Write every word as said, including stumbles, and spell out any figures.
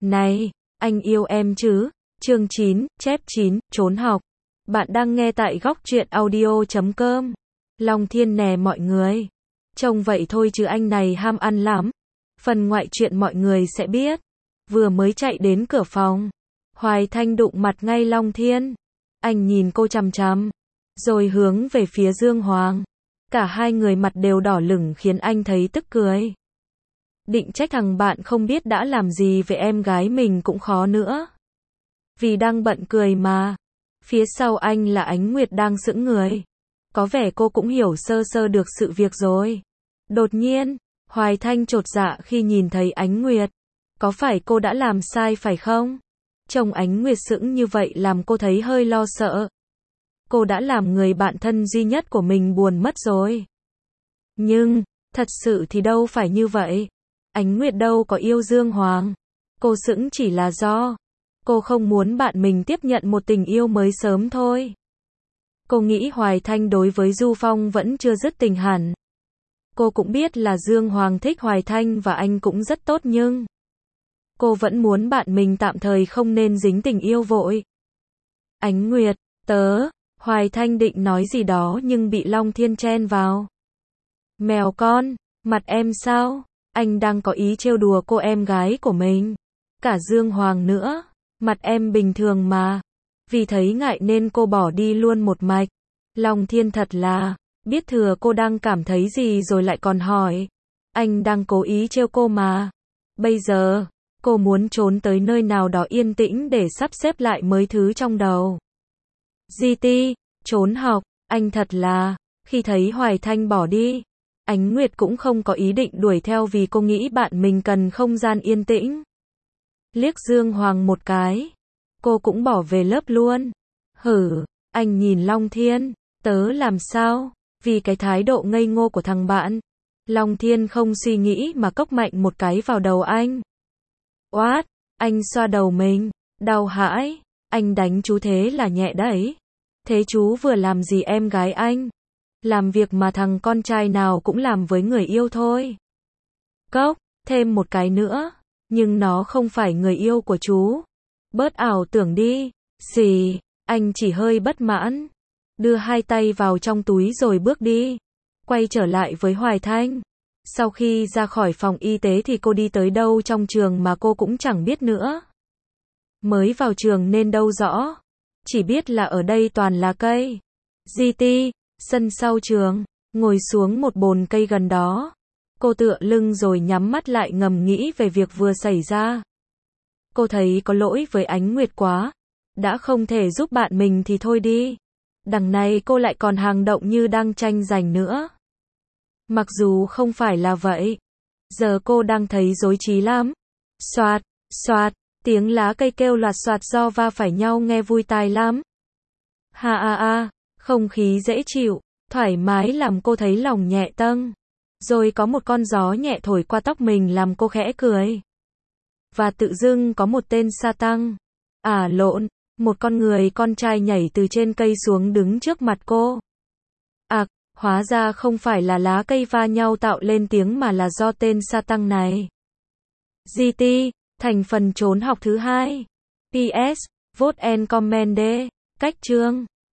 Này, anh yêu em chứ? Chương chín, chép chín, trốn học. Bạn đang nghe tại góc truyện audio chấm com. Long Thiên nè mọi người. Trông vậy thôi chứ anh này ham ăn lắm. Phần ngoại truyện mọi người sẽ biết. Vừa mới chạy đến cửa phòng, Hoài Thanh đụng mặt ngay Long Thiên. Anh nhìn cô chằm chằm, rồi hướng về phía Dương Hoàng. Cả hai người mặt đều đỏ lửng khiến anh thấy tức cười. Định trách thằng bạn không biết đã làm gì với em gái mình cũng khó nữa. Vì đang bận cười mà. Phía sau anh là Ánh Nguyệt đang sững người. Có vẻ cô cũng hiểu sơ sơ được sự việc rồi. Đột nhiên, Hoài Thanh chột dạ khi nhìn thấy Ánh Nguyệt. Có phải cô đã làm sai phải không? Trông Ánh Nguyệt sững như vậy làm cô thấy hơi lo sợ. Cô đã làm người bạn thân duy nhất của mình buồn mất rồi. Nhưng, thật sự thì đâu phải như vậy. Ánh Nguyệt đâu có yêu Dương Hoàng. Cô sững chỉ là do cô không muốn bạn mình tiếp nhận một tình yêu mới sớm thôi. Cô nghĩ Hoài Thanh đối với Du Phong vẫn chưa dứt tình hẳn. Cô cũng biết là Dương Hoàng thích Hoài Thanh và anh cũng rất tốt nhưng cô vẫn muốn bạn mình tạm thời không nên dính tình yêu vội. Ánh Nguyệt, tớ, Hoài Thanh định nói gì đó nhưng bị Long Thiên chen vào. Mèo con, mặt em sao? Anh đang có ý trêu đùa cô em gái của mình. Cả Dương Hoàng nữa, mặt em bình thường mà. Vì thấy ngại nên cô bỏ đi luôn một mạch. Long Thiên thật là, biết thừa cô đang cảm thấy gì rồi lại còn hỏi. Anh đang cố ý trêu cô mà. Bây giờ, cô muốn trốn tới nơi nào đó yên tĩnh để sắp xếp lại mấy thứ trong đầu. giê tê, trốn học, anh thật là, khi thấy Hoài Thanh bỏ đi, Ánh Nguyệt cũng không có ý định đuổi theo vì cô nghĩ bạn mình cần không gian yên tĩnh. Liếc Dương Hoàng một cái, cô cũng bỏ về lớp luôn. Hử, anh nhìn Long Thiên, tớ làm sao? Vì cái thái độ ngây ngô của thằng bạn. Long Thiên không suy nghĩ mà cốc mạnh một cái vào đầu anh. Oát, anh xoa đầu mình, đau hãi, anh đánh chú thế là nhẹ đấy. Thế chú vừa làm gì em gái anh? Làm việc mà thằng con trai nào cũng làm với người yêu thôi. Cốc, thêm một cái nữa, nhưng nó không phải người yêu của chú. Bớt ảo tưởng đi. Xì, anh chỉ hơi bất mãn. Đưa hai tay vào trong túi rồi bước đi. Quay trở lại với Hoài Thanh. Sau khi ra khỏi phòng y tế thì cô đi tới đâu trong trường mà cô cũng chẳng biết nữa. Mới vào trường nên đâu rõ. Chỉ biết là ở đây toàn là cây. giê tê, sân sau trường, ngồi xuống một bồn cây gần đó. Cô tựa lưng rồi nhắm mắt lại ngầm nghĩ về việc vừa xảy ra. Cô thấy có lỗi với Ánh Nguyệt quá. Đã không thể giúp bạn mình thì thôi đi. Đằng này cô lại còn hành động như đang tranh giành nữa. Mặc dù không phải là vậy. Giờ cô đang thấy rối trí lắm. Xoạt, xoạt, tiếng lá cây kêu loạt xoạt do va phải nhau nghe vui tai lắm. Ha a a, không khí dễ chịu, thoải mái làm cô thấy lòng nhẹ tâng. Rồi có một con gió nhẹ thổi qua tóc mình làm cô khẽ cười. Và tự dưng có một tên sa tăng. À lộn, một con người con trai nhảy từ trên cây xuống đứng trước mặt cô. À, hóa ra không phải là lá cây va nhau tạo lên tiếng mà là do tên sa tăng này. giê tê, thành phần trốn học thứ hai. pê ét, vote and comment D. Cách chương.